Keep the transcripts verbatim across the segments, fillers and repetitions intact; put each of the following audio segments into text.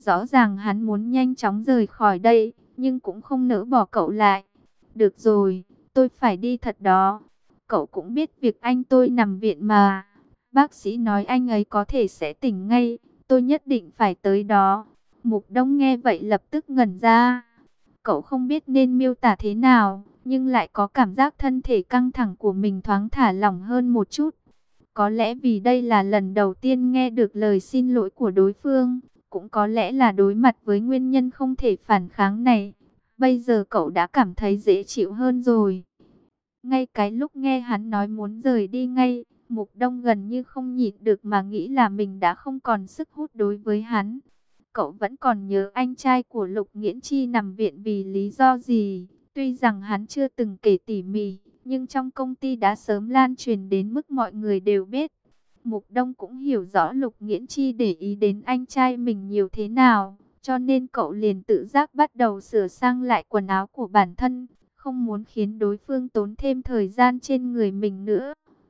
Rõ ràng hắn muốn nhanh chóng rời khỏi đây, nhưng cũng không nỡ bỏ cậu lại. Được rồi, tôi phải đi thật đó. Cậu cũng biết việc anh tôi nằm viện mà. Bác sĩ nói anh ấy có thể sẽ tỉnh ngay. Tôi nhất định phải tới đó. Mục Đông nghe vậy lập tức ngẩn ra. Cậu không biết nên miêu tả thế nào, nhưng lại có cảm giác thân thể căng thẳng của mình thoáng thả lỏng hơn một chút. Có lẽ vì đây là lần đầu tiên nghe được lời xin lỗi của đối phương, cũng có lẽ là đối mặt với nguyên nhân không thể phản kháng này. Bây giờ cậu đã cảm thấy dễ chịu hơn rồi. Ngay cái lúc nghe hắn nói muốn rời đi ngay, Mục Đông gần như không nhịn được mà nghĩ là mình đã không còn sức hút đối với hắn. Cậu vẫn còn nhớ anh trai của Lục Nghiễn Chi nằm viện vì lý do gì. Tuy rằng hắn chưa từng kể tỉ mỉ, nhưng trong công ty đã sớm lan truyền đến mức mọi người đều biết. Mục Đông cũng hiểu rõ Lục Nghiễn Chi để ý đến anh trai mình nhiều thế nào, cho nên cậu liền tự giác bắt đầu sửa sang lại quần áo của bản thân, không muốn khiến đối phương tốn thêm thời gian trên người mình nữa.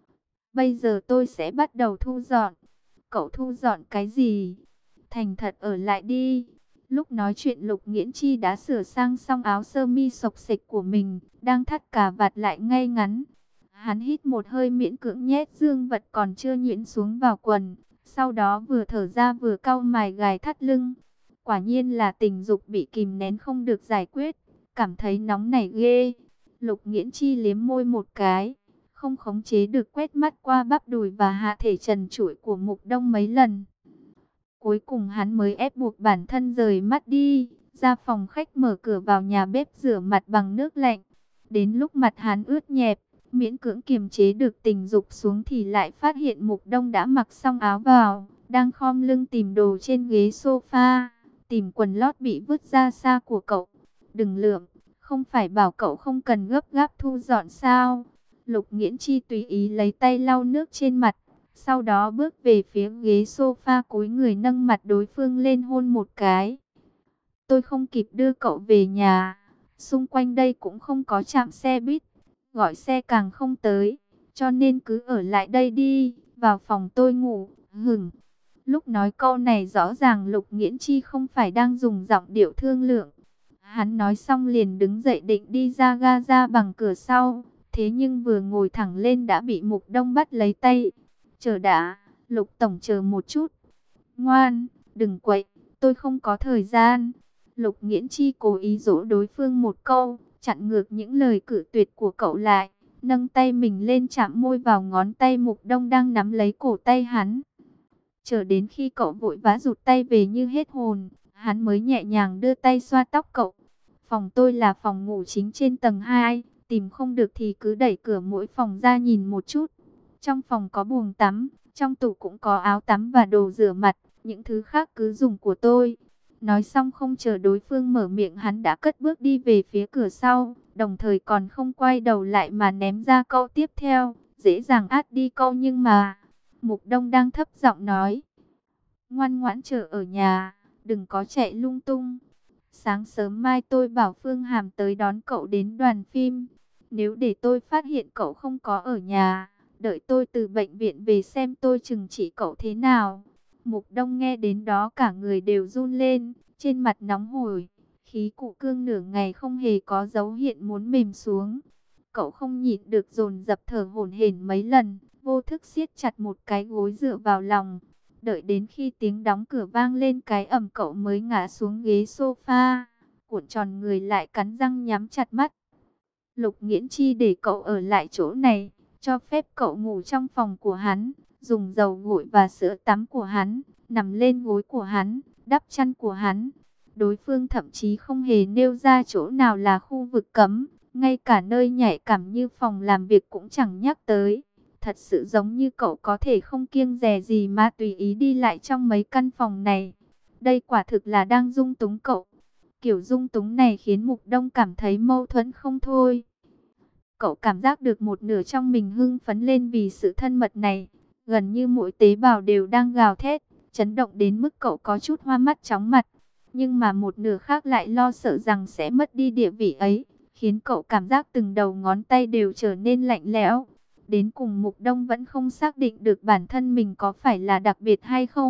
Bây giờ tôi sẽ bắt đầu thu dọn. Cậu thu dọn cái gì? Thành thật ở lại đi. Lúc nói chuyện Lục Nghiễn Chi đã sửa sang xong áo sơ mi xộc xệch của mình, đang thắt cà vạt lại ngay ngắn. Hắn hít một hơi miễn cưỡng nhét dương vật còn chưa nhuyễn xuống vào quần, sau đó vừa thở ra vừa cau mày gài thắt lưng. Quả nhiên là tình dục bị kìm nén không được giải quyết, cảm thấy nóng nảy ghê. Lục Nghiễn Chi liếm môi một cái, không khống chế được quét mắt qua bắp đùi và hạ thể trần trụi của Mục Đông mấy lần. Cuối cùng hắn mới ép buộc bản thân rời mắt đi, ra phòng khách mở cửa vào nhà bếp rửa mặt bằng nước lạnh. Đến lúc mặt hắn ướt nhẹp, miễn cưỡng kiềm chế được tình dục xuống thì lại phát hiện Mục Đông đã mặc xong áo vào, đang khom lưng tìm đồ trên ghế sofa, tìm quần lót bị vứt ra xa của cậu. Đừng lượm, không phải bảo cậu không cần gấp gáp thu dọn sao? Lục Nghiễn Chi tùy ý lấy tay lau nước trên mặt, sau đó bước về phía ghế sofa cúi người nâng mặt đối phương lên hôn một cái. Tôi không kịp đưa cậu về nhà, xung quanh đây cũng không có trạm xe buýt, gọi xe càng không tới, cho nên cứ ở lại đây đi, vào phòng tôi ngủ, hửng. Lúc nói câu này rõ ràng Lục Nghiễn Chi không phải đang dùng giọng điệu thương lượng. Hắn nói xong liền đứng dậy định đi ra ga ra bằng cửa sau, thế nhưng vừa ngồi thẳng lên đã bị Mục Đông bắt lấy tay. Chờ đã, Lục Tổng chờ một chút. Ngoan, đừng quậy, tôi không có thời gian. Lục Nghiễn Chi cố ý dỗ đối phương một câu, chặn ngược những lời cự tuyệt của cậu lại, nâng tay mình lên chạm môi vào ngón tay Mục Đông đang nắm lấy cổ tay hắn. Chờ đến khi cậu vội vã rụt tay về như hết hồn, hắn mới nhẹ nhàng đưa tay xoa tóc cậu. Phòng tôi là phòng ngủ chính trên tầng hai, tìm không được thì cứ đẩy cửa mỗi phòng ra nhìn một chút. Trong phòng có buồng tắm, trong tủ cũng có áo tắm và đồ rửa mặt, những thứ khác cứ dùng của tôi. Nói xong không chờ đối phương mở miệng hắn đã cất bước đi về phía cửa sau, đồng thời còn không quay đầu lại mà ném ra câu tiếp theo, dễ dàng át đi câu nhưng mà. Mục Đông đang thấp giọng nói, ngoan ngoãn chờ ở nhà, đừng có chạy lung tung. Sáng sớm mai tôi bảo Phương Hàm tới đón cậu đến đoàn phim, nếu để tôi phát hiện cậu không có ở nhà, đợi tôi từ bệnh viện về xem tôi trừng trị cậu thế nào. Mục Đông nghe đến đó cả người đều run lên, trên mặt nóng hổi, khí cụ cương nửa ngày không hề có dấu hiện muốn mềm xuống. Cậu không nhịn được dồn dập thở hổn hển mấy lần, vô thức siết chặt một cái gối dựa vào lòng. Đợi đến khi tiếng đóng cửa vang lên cái ầm cậu mới ngã xuống ghế sofa, cuộn tròn người lại cắn răng nhắm chặt mắt. Lục Nghiễn Chi để cậu ở lại chỗ này, cho phép cậu ngủ trong phòng của hắn, dùng dầu gội và sữa tắm của hắn, nằm lên gối của hắn, đắp chăn của hắn. Đối phương thậm chí không hề nêu ra chỗ nào là khu vực cấm, ngay cả nơi nhạy cảm như phòng làm việc cũng chẳng nhắc tới. Thật sự giống như cậu có thể không kiêng dè gì mà tùy ý đi lại trong mấy căn phòng này. Đây quả thực là đang dung túng cậu. Kiểu dung túng này khiến Mục Đông cảm thấy mâu thuẫn không thôi. Cậu cảm giác được một nửa trong mình hưng phấn lên vì sự thân mật này. Gần như mỗi tế bào đều đang gào thét, chấn động đến mức cậu có chút hoa mắt chóng mặt. Nhưng mà một nửa khác lại lo sợ rằng sẽ mất đi địa vị ấy, khiến cậu cảm giác từng đầu ngón tay đều trở nên lạnh lẽo. Đến cùng Mục Đông vẫn không xác định được bản thân mình có phải là đặc biệt hay không,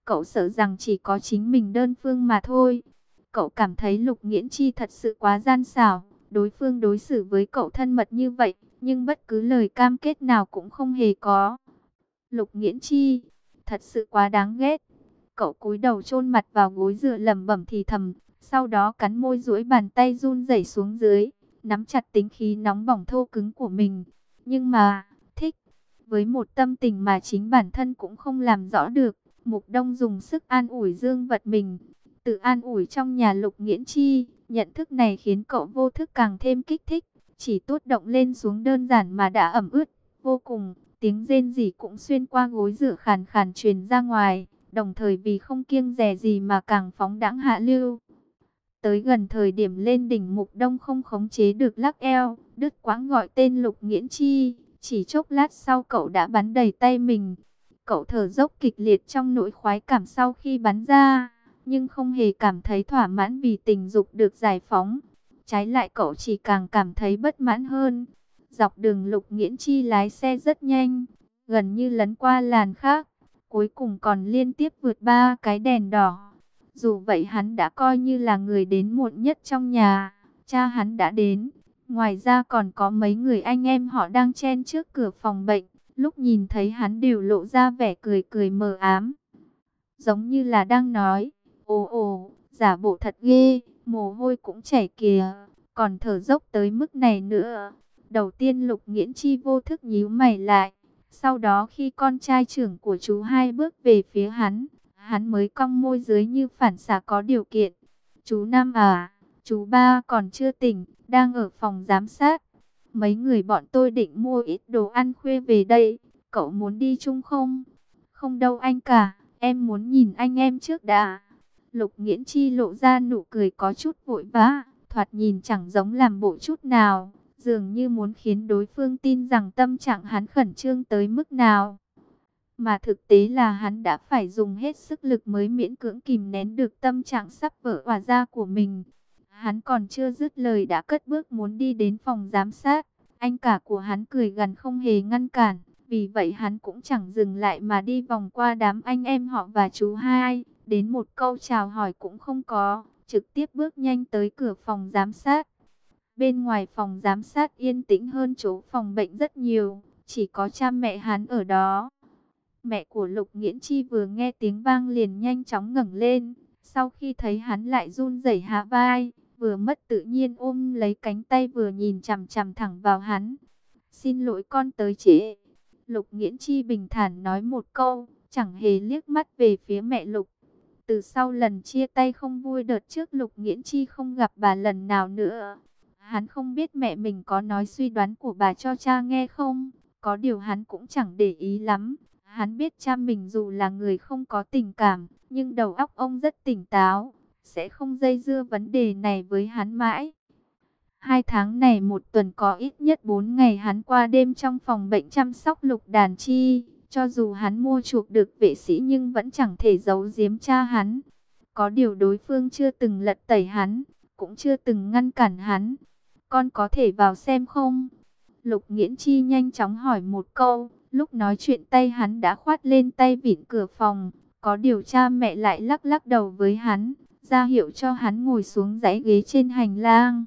cậu sợ rằng chỉ có chính mình đơn phương mà thôi. Cậu cảm thấy Lục Nghiễn Chi thật sự quá gian xảo, đối phương đối xử với cậu thân mật như vậy, nhưng bất cứ lời cam kết nào cũng không hề có. Lục Nghiễn Chi, thật sự quá đáng ghét. Cậu cúi đầu chôn mặt vào gối dựa lẩm bẩm thì thầm, sau đó cắn môi duỗi bàn tay run rẩy xuống dưới, nắm chặt tính khí nóng bỏng thô cứng của mình. Nhưng mà, thích, với một tâm tình mà chính bản thân cũng không làm rõ được, Mục Đông dùng sức an ủi Dương Vật mình. Tự an ủi trong nhà Lục Nghiễn Chi, nhận thức này khiến cậu vô thức càng thêm kích thích, chỉ tốt động lên xuống đơn giản mà đã ẩm ướt vô cùng, tiếng rên rỉ cũng xuyên qua gối dựa khàn khàn truyền ra ngoài, đồng thời vì không kiêng dè gì mà càng phóng đãng hạ lưu. Tới gần thời điểm lên đỉnh, Mục Đông không khống chế được lắc eo, đứt quãng gọi tên Lục Nghiễn Chi, chỉ chốc lát sau cậu đã bắn đầy tay mình. Cậu thở dốc kịch liệt trong nỗi khoái cảm sau khi bắn ra, nhưng không hề cảm thấy thỏa mãn vì tình dục được giải phóng. Trái lại cậu chỉ càng cảm thấy bất mãn hơn. Dọc đường Lục Nghiễn Chi lái xe rất nhanh, gần như lấn qua làn khác, cuối cùng còn liên tiếp vượt ba cái đèn đỏ. Dù vậy hắn đã coi như là người đến muộn nhất trong nhà. Cha hắn đã đến, ngoài ra còn có mấy người anh em họ đang chen trước cửa phòng bệnh. Lúc nhìn thấy hắn đều lộ ra vẻ cười cười mờ ám, giống như là đang nói, ồ ồ, giả bộ thật ghê, mồ hôi cũng chảy kìa, còn thở dốc tới mức này nữa. Đầu tiên Lục Nghiễn Chi vô thức nhíu mày lại, sau đó khi con trai trưởng của chú hai bước về phía hắn, hắn mới cong môi dưới như phản xạ có điều kiện. Chú Năm à, chú Ba còn chưa tỉnh, đang ở phòng giám sát. Mấy người bọn tôi định mua ít đồ ăn khuya về đây, cậu muốn đi chung không? Không đâu anh cả, em muốn nhìn anh em trước đã. Lục Nghiễn Chi lộ ra nụ cười có chút vội vã, thoạt nhìn chẳng giống làm bộ chút nào, dường như muốn khiến đối phương tin rằng tâm trạng hắn khẩn trương tới mức nào. Mà thực tế là hắn đã phải dùng hết sức lực mới miễn cưỡng kìm nén được tâm trạng sắp vỡ òa ra của mình. Hắn còn chưa dứt lời đã cất bước muốn đi đến phòng giám sát. Anh cả của hắn cười gằn không hề ngăn cản. Vì vậy hắn cũng chẳng dừng lại mà đi vòng qua đám anh em họ và chú hai. Đến một câu chào hỏi cũng không có. Trực tiếp bước nhanh tới cửa phòng giám sát. Bên ngoài phòng giám sát yên tĩnh hơn chỗ phòng bệnh rất nhiều. Chỉ có cha mẹ hắn ở đó. Mẹ của Lục Nghiễn Chi vừa nghe tiếng vang liền nhanh chóng ngẩng lên. Sau khi thấy hắn lại run rẩy hạ vai, vừa mất tự nhiên ôm lấy cánh tay vừa nhìn chằm chằm thẳng vào hắn. Xin lỗi con tới trễ. Lục Nghiễn Chi bình thản nói một câu, chẳng hề liếc mắt về phía mẹ Lục. Từ sau lần chia tay không vui đợt trước, Lục Nghiễn Chi không gặp bà lần nào nữa. Hắn không biết mẹ mình có nói suy đoán của bà cho cha nghe không, có điều hắn cũng chẳng để ý lắm. Hắn biết cha mình dù là người không có tình cảm, nhưng đầu óc ông rất tỉnh táo, sẽ không dây dưa vấn đề này với hắn mãi. Hai tháng này một tuần có ít nhất bốn ngày hắn qua đêm trong phòng bệnh chăm sóc Lục Đàn Chi. Cho dù hắn mua chuộc được vệ sĩ nhưng vẫn chẳng thể giấu giếm cha hắn. Có điều đối phương chưa từng lật tẩy hắn, cũng chưa từng ngăn cản hắn. Con có thể vào xem không? Lục Nghiễn Chi nhanh chóng hỏi một câu. Lúc nói chuyện tay hắn đã khoát lên tay vịn cửa phòng. Có điều cha mẹ lại lắc lắc đầu với hắn, ra hiệu cho hắn ngồi xuống dãy ghế trên hành lang.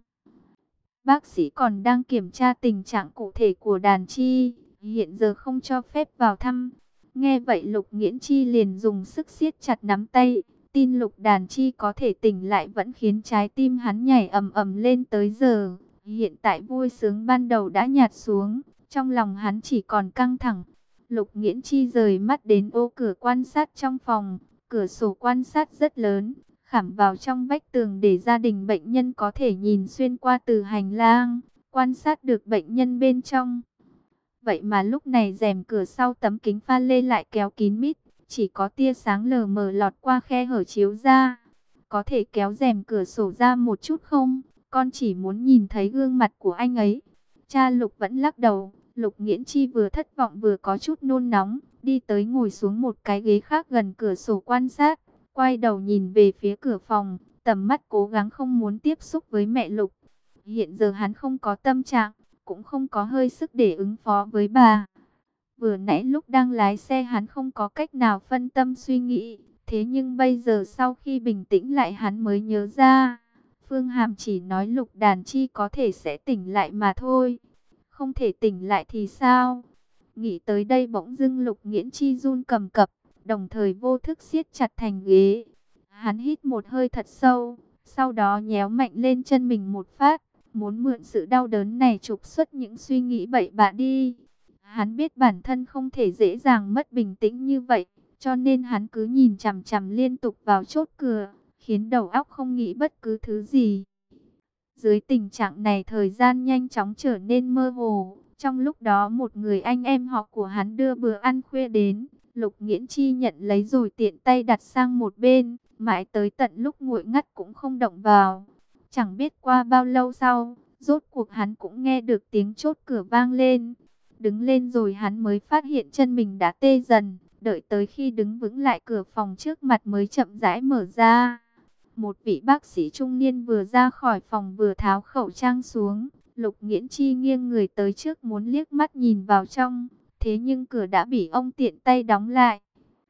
Bác sĩ còn đang kiểm tra tình trạng cụ thể của Đàn Chi, hiện giờ không cho phép vào thăm. Nghe vậy Lục Nghiễn Chi liền dùng sức siết chặt nắm tay. Tin Lục Đàn Chi có thể tỉnh lại vẫn khiến trái tim hắn nhảy ầm ầm lên tới giờ. Hiện tại vui sướng ban đầu đã nhạt xuống, trong lòng hắn chỉ còn căng thẳng. Lục Nghiễn Chi rời mắt đến ô cửa quan sát trong phòng. Cửa sổ quan sát rất lớn, khảm vào trong vách tường để gia đình bệnh nhân có thể nhìn xuyên qua từ hành lang, quan sát được bệnh nhân bên trong. Vậy mà lúc này rèm cửa sau tấm kính pha lê lại kéo kín mít, chỉ có tia sáng lờ mờ lọt qua khe hở chiếu ra. Có thể kéo rèm cửa sổ ra một chút không? Con chỉ muốn nhìn thấy gương mặt của anh ấy. Cha Lục vẫn lắc đầu. Lục Nghiễn Chi vừa thất vọng vừa có chút nôn nóng, đi tới ngồi xuống một cái ghế khác gần cửa sổ quan sát, quay đầu nhìn về phía cửa phòng, tầm mắt cố gắng không muốn tiếp xúc với mẹ Lục. Hiện giờ hắn không có tâm trạng, cũng không có hơi sức để ứng phó với bà. Vừa nãy lúc đang lái xe hắn không có cách nào phân tâm suy nghĩ, Thế nhưng bây giờ sau khi bình tĩnh lại hắn mới nhớ ra, Phương Hàm chỉ nói Lục Đàn Chi có thể sẽ tỉnh lại mà thôi. Không thể tỉnh lại thì sao? Nghĩ tới đây bỗng dưng Lục Nghiễn Chi run cầm cập, đồng thời vô thức siết chặt thành ghế. Hắn hít một hơi thật sâu, sau đó nhéo mạnh lên chân mình một phát, muốn mượn sự đau đớn này trục xuất những suy nghĩ bậy bạ đi. Hắn biết bản thân không thể dễ dàng mất bình tĩnh như vậy, cho nên hắn cứ nhìn chằm chằm liên tục vào chốt cửa, khiến đầu óc không nghĩ bất cứ thứ gì. Dưới tình trạng này thời gian nhanh chóng trở nên mơ hồ. Trong lúc đó một người anh em họ của hắn đưa bữa ăn khuya đến. Lục Nghiễn Chi nhận lấy rồi tiện tay đặt sang một bên. Mãi tới tận lúc nguội ngắt cũng không động vào. Chẳng biết qua bao lâu sau, rốt cuộc hắn cũng nghe được tiếng chốt cửa vang lên. Đứng lên rồi hắn mới phát hiện chân mình đã tê dần. Đợi tới khi đứng vững lại cửa phòng trước mặt mới chậm rãi mở ra. Một vị bác sĩ trung niên vừa ra khỏi phòng vừa tháo khẩu trang xuống. Lục Nghiễn Chi nghiêng người tới trước muốn liếc mắt nhìn vào trong. Thế nhưng cửa đã bị ông tiện tay đóng lại.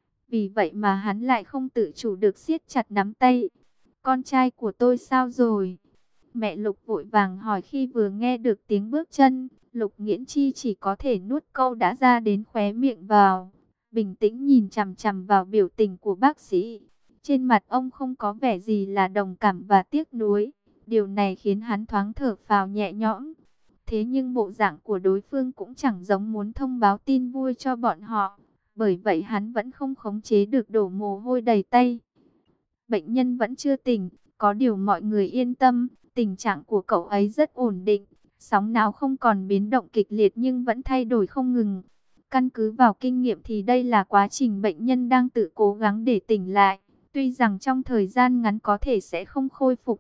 Vì vậy mà hắn lại không tự chủ được siết chặt nắm tay. Con trai của tôi sao rồi? Mẹ Lục vội vàng hỏi khi vừa nghe được tiếng bước chân. Lục Nghiễn Chi chỉ có thể nuốt câu đã ra đến khóe miệng vào. Bình tĩnh nhìn chằm chằm vào biểu tình của bác sĩ. Trên mặt ông không có vẻ gì là đồng cảm và tiếc nuối. Điều này khiến hắn thoáng thở phào nhẹ nhõm. Thế nhưng bộ dạng của đối phương cũng chẳng giống muốn thông báo tin vui cho bọn họ. Bởi vậy hắn vẫn không khống chế được đổ mồ hôi đầy tay. Bệnh nhân vẫn chưa tỉnh. Có điều mọi người yên tâm. Tình trạng của cậu ấy rất ổn định. Sóng não không còn biến động kịch liệt nhưng vẫn thay đổi không ngừng. Căn cứ vào kinh nghiệm thì đây là quá trình bệnh nhân đang tự cố gắng để tỉnh lại. Tuy rằng trong thời gian ngắn có thể sẽ không khôi phục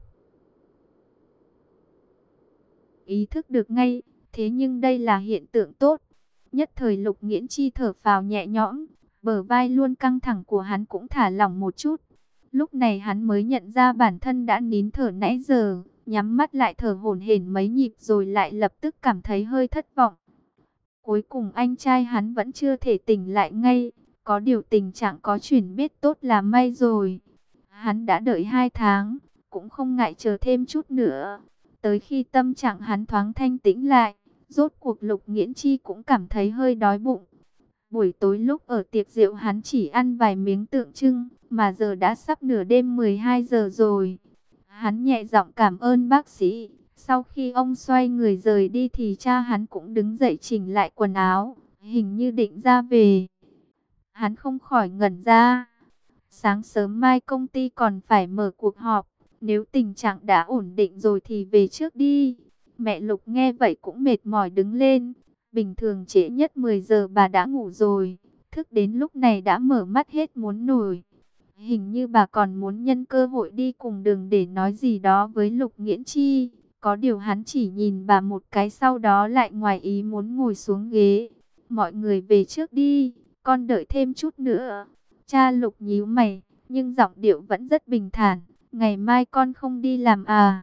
ý thức được ngay, thế nhưng đây là hiện tượng tốt. Nhất thời Lục Nghiễn Chi thở phào nhẹ nhõm, bờ vai luôn căng thẳng của hắn cũng thả lỏng một chút. Lúc này hắn mới nhận ra bản thân đã nín thở nãy giờ, nhắm mắt lại thở hổn hển mấy nhịp rồi lại lập tức cảm thấy hơi thất vọng. Cuối cùng anh trai hắn vẫn chưa thể tỉnh lại ngay, có điều tình trạng có chuyển biết tốt là may rồi. Hắn đã đợi hai tháng, cũng không ngại chờ thêm chút nữa. Tới khi tâm trạng hắn thoáng thanh tĩnh lại, rốt cuộc Lục Nghiễn Chi cũng cảm thấy hơi đói bụng. Buổi tối lúc ở tiệc rượu hắn chỉ ăn vài miếng tượng trưng, mà giờ đã sắp nửa đêm mười hai giờ rồi. Hắn nhẹ giọng cảm ơn bác sĩ. Sau khi ông xoay người rời đi thì cha hắn cũng đứng dậy chỉnh lại quần áo, hình như định ra về. Hắn không khỏi ngẩn ra. Sáng sớm mai công ty còn phải mở cuộc họp. Nếu tình trạng đã ổn định rồi thì về trước đi. Mẹ Lục nghe vậy cũng mệt mỏi đứng lên. Bình thường trễ nhất mười giờ bà đã ngủ rồi. Thức đến lúc này đã mở mắt hết muốn nổi. Hình như bà còn muốn nhân cơ hội đi cùng đường để nói gì đó với Lục Nghiễn Chi. Có điều hắn chỉ nhìn bà một cái sau đó lại ngoài ý muốn ngồi xuống ghế. Mọi người về trước đi, con đợi thêm chút nữa. Cha Lục nhíu mày, nhưng giọng điệu vẫn rất bình thản. Ngày mai con không đi làm à?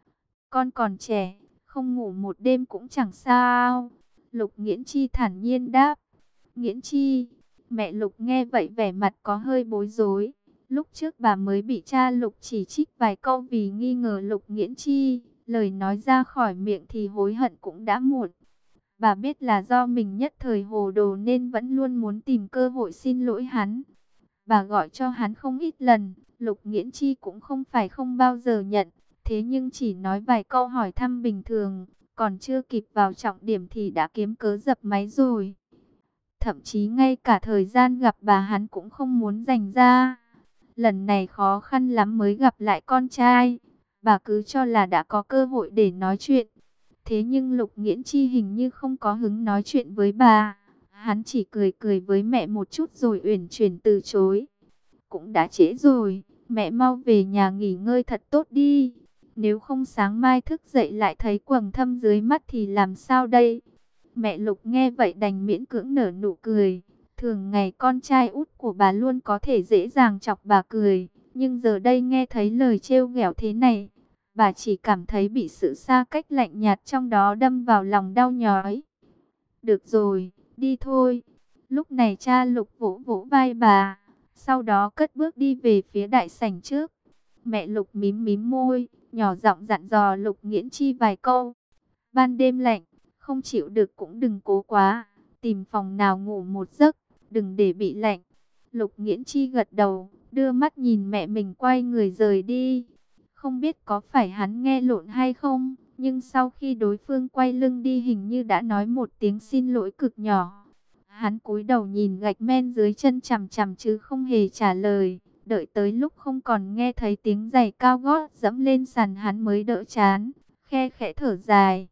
Con còn trẻ, không ngủ một đêm cũng chẳng sao. Lục Nghiễn Chi thản nhiên đáp. Nghiễn Chi, mẹ Lục nghe vậy vẻ mặt có hơi bối rối. Lúc trước bà mới bị cha Lục chỉ trích vài câu vì nghi ngờ Lục Nghiễn Chi. Lời nói ra khỏi miệng thì hối hận cũng đã muộn. Bà biết là do mình nhất thời hồ đồ nên vẫn luôn muốn tìm cơ hội xin lỗi hắn. Bà gọi cho hắn không ít lần, Lục Nghiễn Chi cũng không phải không bao giờ nhận. Thế nhưng chỉ nói vài câu hỏi thăm bình thường, còn chưa kịp vào trọng điểm thì đã kiếm cớ dập máy rồi. Thậm chí ngay cả thời gian gặp bà hắn cũng không muốn dành ra. Lần này khó khăn lắm mới gặp lại con trai. Bà cứ cho là đã có cơ hội để nói chuyện. Thế nhưng Lục Nghiễn Chi hình như không có hứng nói chuyện với bà. Hắn chỉ cười cười với mẹ một chút rồi uyển chuyển từ chối. Cũng đã trễ rồi, mẹ mau về nhà nghỉ ngơi thật tốt đi. Nếu không sáng mai thức dậy lại thấy quầng thâm dưới mắt thì làm sao đây? Mẹ Lục nghe vậy đành miễn cưỡng nở nụ cười. Thường ngày con trai út của bà luôn có thể dễ dàng chọc bà cười. Nhưng giờ đây nghe thấy lời trêu ghẹo thế này, bà chỉ cảm thấy bị sự xa cách lạnh nhạt trong đó đâm vào lòng đau nhói. Được rồi, đi thôi. Lúc này cha Lục vỗ vỗ vai bà. Sau đó cất bước đi về phía đại sảnh trước. Mẹ Lục mím mím môi, nhỏ giọng dặn dò Lục Nghiễn Chi vài câu. Ban đêm lạnh, không chịu được cũng đừng cố quá, tìm phòng nào ngủ một giấc, đừng để bị lạnh. Lục Nghiễn Chi gật đầu, đưa mắt nhìn mẹ mình quay người rời đi. Không biết có phải hắn nghe lộn hay không, nhưng sau khi đối phương quay lưng đi hình như đã nói một tiếng xin lỗi cực nhỏ. Hắn cúi đầu nhìn gạch men dưới chân chằm chằm chứ không hề trả lời. Đợi tới lúc không còn nghe thấy tiếng giày cao gót dẫm lên sàn hắn mới đỡ chán, khe khẽ thở dài.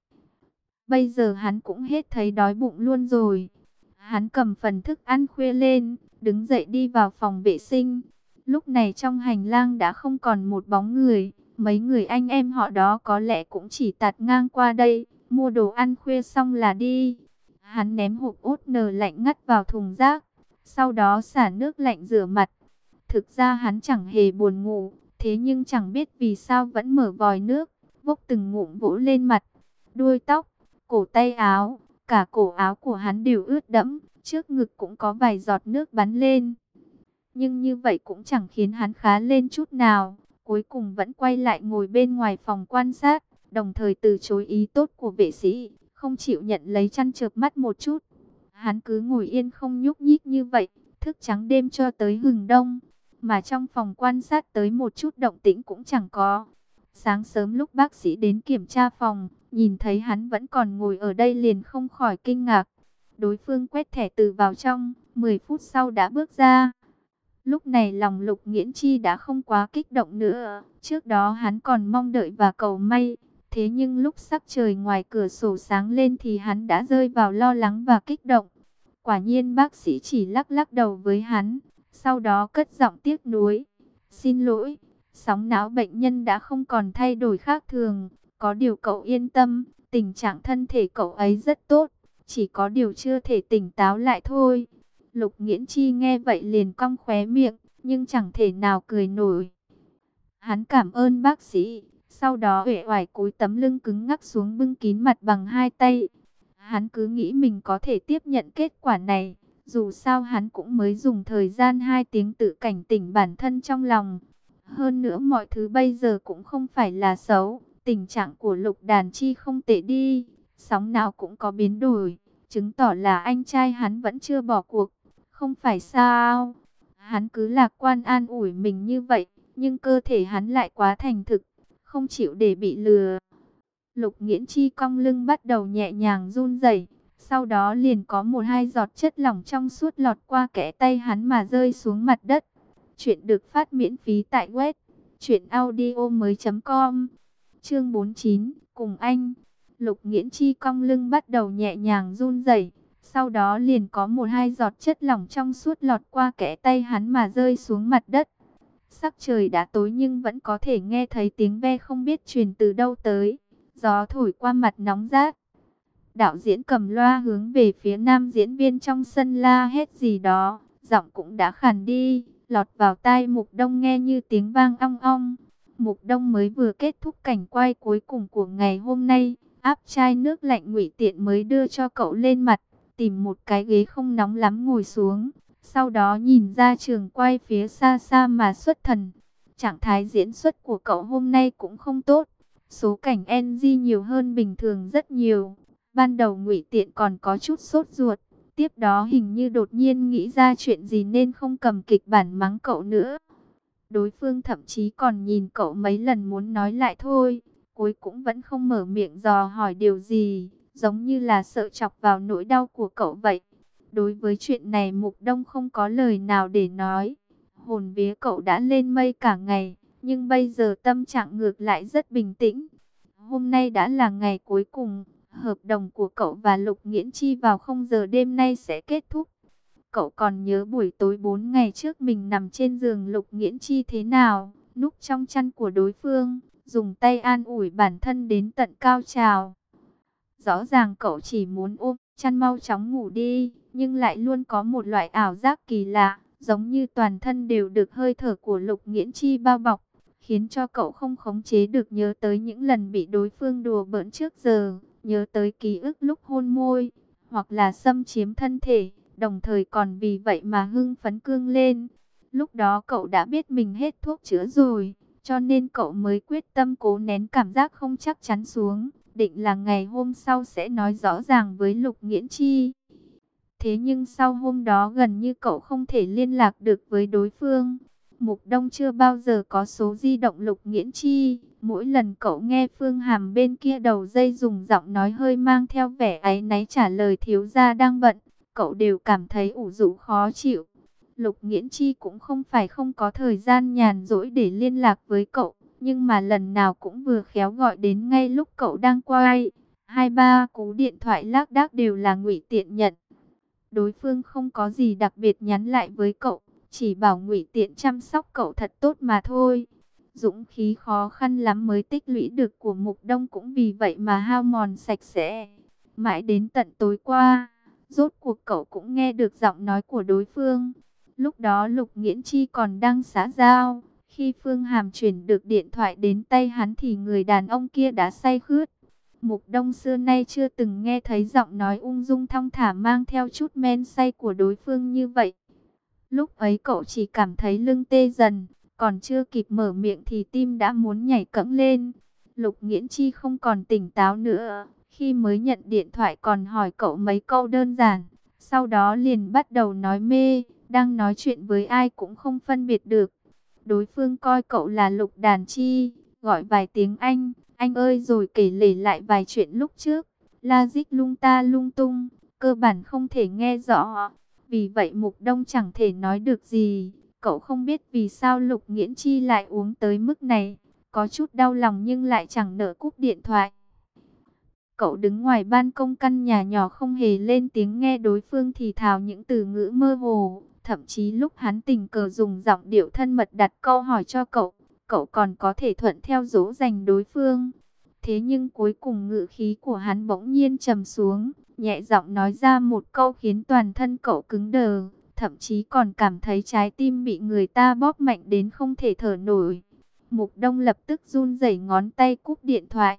Bây giờ hắn cũng hết thấy đói bụng luôn rồi. Hắn cầm phần thức ăn khuya lên, đứng dậy đi vào phòng vệ sinh. Lúc này trong hành lang đã không còn một bóng người. Mấy người anh em họ đó có lẽ cũng chỉ tạt ngang qua đây, mua đồ ăn khuya xong là đi. Hắn ném hộp ốt nờ lạnh ngắt vào thùng rác, sau đó xả nước lạnh rửa mặt. Thực ra hắn chẳng hề buồn ngủ, thế nhưng chẳng biết vì sao vẫn mở vòi nước, vốc từng ngụm vỗ lên mặt, đuôi tóc, cổ tay áo, cả cổ áo của hắn đều ướt đẫm, trước ngực cũng có vài giọt nước bắn lên. Nhưng như vậy cũng chẳng khiến hắn khá lên chút nào, cuối cùng vẫn quay lại ngồi bên ngoài phòng quan sát, đồng thời từ chối ý tốt của vệ sĩ, không chịu nhận lấy chăn chợp mắt một chút. Hắn cứ ngồi yên không nhúc nhích như vậy, thức trắng đêm cho tới hừng đông, mà trong phòng quan sát tới một chút động tĩnh cũng chẳng có. Sáng sớm lúc bác sĩ đến kiểm tra phòng, nhìn thấy hắn vẫn còn ngồi ở đây liền không khỏi kinh ngạc. Đối phương quét thẻ từ vào trong, mười phút sau đã bước ra. Lúc này lòng Lục Nghiễn Chi đã không quá kích động nữa, trước đó hắn còn mong đợi và cầu may. Thế nhưng lúc sắc trời ngoài cửa sổ sáng lên thì hắn đã rơi vào lo lắng và kích động. Quả nhiên bác sĩ chỉ lắc lắc đầu với hắn, sau đó cất giọng tiếc nuối. Xin lỗi, sóng não bệnh nhân đã không còn thay đổi khác thường. Có điều cậu yên tâm, tình trạng thân thể cậu ấy rất tốt, chỉ có điều chưa thể tỉnh táo lại thôi. Lục Nghiễn Chi nghe vậy liền cong khóe miệng, nhưng chẳng thể nào cười nổi. Hắn cảm ơn bác sĩ, sau đó uể oải cúi tấm lưng cứng ngắc xuống bưng kín mặt bằng hai tay. Hắn cứ nghĩ mình có thể tiếp nhận kết quả này, dù sao hắn cũng mới dùng thời gian hai tiếng tự cảnh tỉnh bản thân trong lòng. Hơn nữa mọi thứ bây giờ cũng không phải là xấu, tình trạng của Lục Đàn Chi không tệ đi, sóng nào cũng có biến đổi, chứng tỏ là anh trai hắn vẫn chưa bỏ cuộc, không phải sao? Hắn cứ lạc quan an ủi mình như vậy, nhưng cơ thể hắn lại quá thành thực, không chịu để bị lừa. Lục Nghiễn Chi cong lưng bắt đầu nhẹ nhàng run rẩy, sau đó liền có một hai giọt chất lỏng trong suốt lọt qua kẽ tay hắn mà rơi xuống mặt đất. Chuyện được phát miễn phí tại web truyện audio mới chấm com. Chương bốn mươi chín, cùng anh. Lục Nghiễn Chi cong lưng bắt đầu nhẹ nhàng run rẩy, sau đó liền có một hai giọt chất lỏng trong suốt lọt qua kẽ tay hắn mà rơi xuống mặt đất. Sắc trời đã tối nhưng vẫn có thể nghe thấy tiếng ve không biết truyền từ đâu tới. Gió thổi qua mặt nóng rát. Đạo diễn cầm loa hướng về phía nam diễn viên trong sân la hét gì đó, giọng cũng đã khàn đi, lọt vào tai Mục Đông nghe như tiếng vang ong ong. Mục Đông mới vừa kết thúc cảnh quay cuối cùng của ngày hôm nay, áp chai nước lạnh Ngụy Tiện mới đưa cho cậu lên mặt, tìm một cái ghế không nóng lắm ngồi xuống, sau đó nhìn ra trường quay phía xa xa mà xuất thần. Trạng thái diễn xuất của cậu hôm nay cũng không tốt, số cảnh en giê nhiều hơn bình thường rất nhiều. Ban đầu Ngụy Tiện còn có chút sốt ruột, tiếp đó hình như đột nhiên nghĩ ra chuyện gì nên không cầm kịch bản mắng cậu nữa. Đối phương thậm chí còn nhìn cậu mấy lần muốn nói lại thôi, cuối cũng vẫn không mở miệng dò hỏi điều gì, giống như là sợ chọc vào nỗi đau của cậu vậy. Đối với chuyện này Mục Đông không có lời nào để nói. Hồn vía cậu đã lên mây cả ngày, nhưng bây giờ tâm trạng ngược lại rất bình tĩnh. Hôm nay đã là ngày cuối cùng, hợp đồng của cậu và Lục Nghiễn Chi vào không giờ đêm nay sẽ kết thúc. Cậu còn nhớ buổi tối bốn ngày trước mình nằm trên giường Lục Nghiễn Chi thế nào, núp trong chăn của đối phương, dùng tay an ủi bản thân đến tận cao trào. Rõ ràng cậu chỉ muốn ôm chăn mau chóng ngủ đi, nhưng lại luôn có một loại ảo giác kỳ lạ, giống như toàn thân đều được hơi thở của Lục Nghiễn Chi bao bọc, khiến cho cậu không khống chế được nhớ tới những lần bị đối phương đùa bỡn trước giờ, nhớ tới ký ức lúc hôn môi, hoặc là xâm chiếm thân thể, đồng thời còn vì vậy mà hưng phấn cương lên. Lúc đó cậu đã biết mình hết thuốc chữa rồi, cho nên cậu mới quyết tâm cố nén cảm giác không chắc chắn xuống, định là ngày hôm sau sẽ nói rõ ràng với Lục Nghiễn Chi. Thế nhưng sau hôm đó gần như cậu không thể liên lạc được với đối phương. Mục Đông chưa bao giờ có số di động Lục Nghiễn Chi. Mỗi lần cậu nghe Phương Hàm bên kia đầu dây dùng giọng nói hơi mang theo vẻ áy náy trả lời thiếu gia đang bận, cậu đều cảm thấy ủ rũ khó chịu. Lục Nghiễn Chi cũng không phải không có thời gian nhàn rỗi để liên lạc với cậu, nhưng mà lần nào cũng vừa khéo gọi đến ngay lúc cậu đang quay. Hai ba cú điện thoại lác đác đều là Ngụy Tiện nhận. Đối phương không có gì đặc biệt nhắn lại với cậu, chỉ bảo Ngụy Tiện chăm sóc cậu thật tốt mà thôi. Dũng khí khó khăn lắm mới tích lũy được của Mục Đông cũng vì vậy mà hao mòn sạch sẽ. Mãi đến tận tối qua, rốt cuộc cậu cũng nghe được giọng nói của đối phương. Lúc đó Lục Nghiễn Chi còn đang xã giao, khi Phương Hàm chuyển được điện thoại đến tay hắn thì người đàn ông kia đã say khướt. Mục Đông xưa nay chưa từng nghe thấy giọng nói ung dung thong thả mang theo chút men say của đối phương như vậy. Lúc ấy cậu chỉ cảm thấy lưng tê dần, còn chưa kịp mở miệng thì tim đã muốn nhảy cẫng lên. Lục Nghiễn Chi không còn tỉnh táo nữa, khi mới nhận điện thoại còn hỏi cậu mấy câu đơn giản, sau đó liền bắt đầu nói mê, đang nói chuyện với ai cũng không phân biệt được. Đối phương coi cậu là Lục Đàn Chi, gọi vài tiếng anh, anh ơi rồi kể lể lại vài chuyện lúc trước, la dích lung ta lung tung, cơ bản không thể nghe rõ. Vì vậy Mục Đông chẳng thể nói được gì. Cậu không biết vì sao Lục Nghiễn Chi lại uống tới mức này, có chút đau lòng nhưng lại chẳng nỡ cúp điện thoại. Cậu đứng ngoài ban công căn nhà nhỏ không hề lên tiếng nghe đối phương thì thào những từ ngữ mơ hồ. Thậm chí lúc hắn tình cờ dùng giọng điệu thân mật đặt câu hỏi cho cậu, cậu còn có thể thuận theo dỗ dành đối phương. Thế nhưng cuối cùng ngữ khí của hắn bỗng nhiên trầm xuống, nhẹ giọng nói ra một câu khiến toàn thân cậu cứng đờ, thậm chí còn cảm thấy trái tim bị người ta bóp mạnh đến không thể thở nổi. Mục Đông lập tức run rẩy ngón tay cúp điện thoại.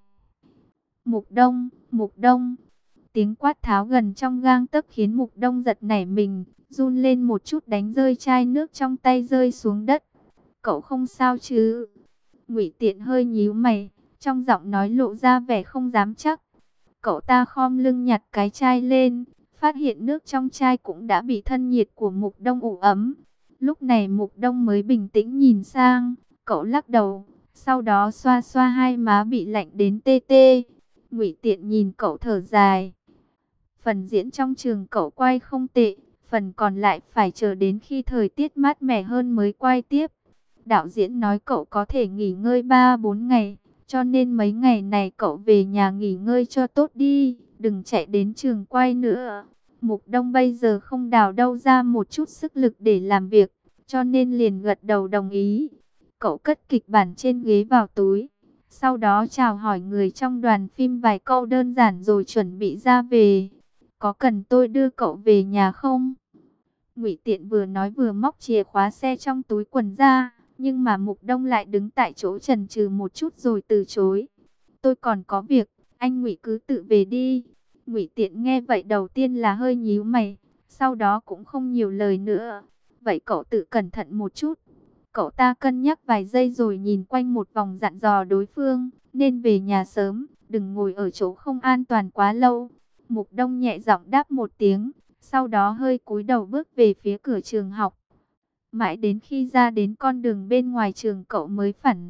Mục Đông, Mục Đông. Tiếng quát tháo gần trong gang tấc khiến Mục Đông giật nảy mình, run lên một chút đánh rơi chai nước trong tay rơi xuống đất. Cậu không sao chứ? Ngụy Tiện hơi nhíu mày, trong giọng nói lộ ra vẻ không dám chắc. Cậu ta khom lưng nhặt cái chai lên, phát hiện nước trong chai cũng đã bị thân nhiệt của Mục Đông ủ ấm. Lúc này Mục Đông mới bình tĩnh nhìn sang, cậu lắc đầu, sau đó xoa xoa hai má bị lạnh đến tê tê. Ngụy Tiện nhìn cậu thở dài. Phần diễn trong trường cậu quay không tệ, phần còn lại phải chờ đến khi thời tiết mát mẻ hơn mới quay tiếp. Đạo diễn nói cậu có thể nghỉ ngơi ba bốn ngày, cho nên mấy ngày này cậu về nhà nghỉ ngơi cho tốt đi, đừng chạy đến trường quay nữa. Mục Đông bây giờ không đào đâu ra một chút sức lực để làm việc, cho nên liền gật đầu đồng ý. Cậu cất kịch bản trên ghế vào túi, sau đó chào hỏi người trong đoàn phim vài câu đơn giản rồi chuẩn bị ra về. Có cần tôi đưa cậu về nhà không? Ngụy Tiện vừa nói vừa móc chìa khóa xe trong túi quần ra, nhưng mà Mục Đông lại đứng tại chỗ chần chừ một chút rồi từ chối. Tôi còn có việc, anh Ngụy cứ tự về đi. Ngụy Tiện nghe vậy đầu tiên là hơi nhíu mày, sau đó cũng không nhiều lời nữa. Vậy cậu tự cẩn thận một chút. Cậu ta cân nhắc vài giây rồi nhìn quanh một vòng dặn dò đối phương, nên về nhà sớm, đừng ngồi ở chỗ không an toàn quá lâu. Mục Đông nhẹ giọng đáp một tiếng, sau đó hơi cúi đầu bước về phía cửa trường học. Mãi đến khi ra đến con đường bên ngoài trường cậu mới phản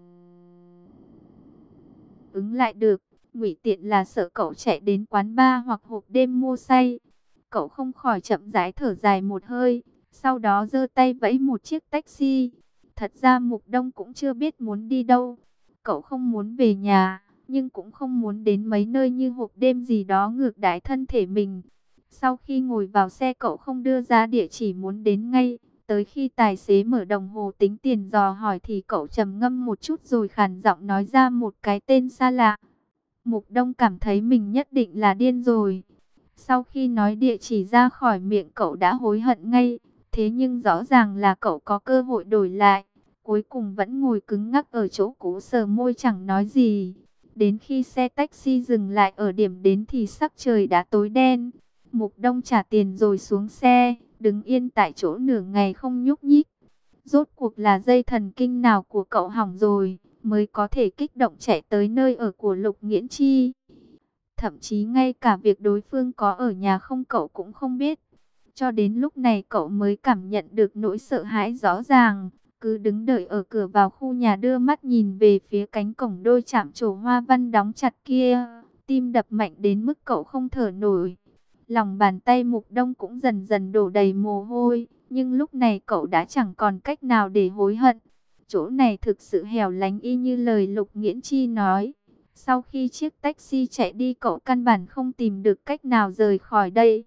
ứng lại được. Ngụy Tiện là sợ cậu chạy đến quán bar hoặc hộp đêm mua say. Cậu không khỏi chậm rãi thở dài một hơi, sau đó giơ tay vẫy một chiếc taxi. Thật ra Mục Đông cũng chưa biết muốn đi đâu. Cậu không muốn về nhà, nhưng cũng không muốn đến mấy nơi như hộp đêm gì đó ngược đãi thân thể mình. Sau khi ngồi vào xe cậu không đưa ra địa chỉ muốn đến ngay. Tới khi tài xế mở đồng hồ tính tiền dò hỏi thì cậu trầm ngâm một chút rồi khàn giọng nói ra một cái tên xa lạ. Mục Đông cảm thấy mình nhất định là điên rồi. Sau khi nói địa chỉ ra khỏi miệng cậu đã hối hận ngay. Thế nhưng rõ ràng là cậu có cơ hội đổi lại. Cuối cùng vẫn ngồi cứng ngắc ở chỗ cũ sờ môi chẳng nói gì. Đến khi xe taxi dừng lại ở điểm đến thì sắc trời đã tối đen. Mục Đông trả tiền rồi xuống xe, đứng yên tại chỗ nửa ngày không nhúc nhích. Rốt cuộc là dây thần kinh nào của cậu hỏng rồi, mới có thể kích động chạy tới nơi ở của Lục Nghiễn Chi. Thậm chí ngay cả việc đối phương có ở nhà không cậu cũng không biết. Cho đến lúc này cậu mới cảm nhận được nỗi sợ hãi rõ ràng. Cứ đứng đợi ở cửa vào khu nhà, đưa mắt nhìn về phía cánh cổng đôi chạm trổ hoa văn đóng chặt kia. Tim đập mạnh đến mức cậu không thở nổi. Lòng bàn tay Mục Đông cũng dần dần đổ đầy mồ hôi. Nhưng lúc này cậu đã chẳng còn cách nào để hối hận. Chỗ này thực sự hẻo lánh y như lời Lục Nghiễn Chi nói. Sau khi chiếc taxi chạy đi, cậu căn bản không tìm được cách nào rời khỏi đây.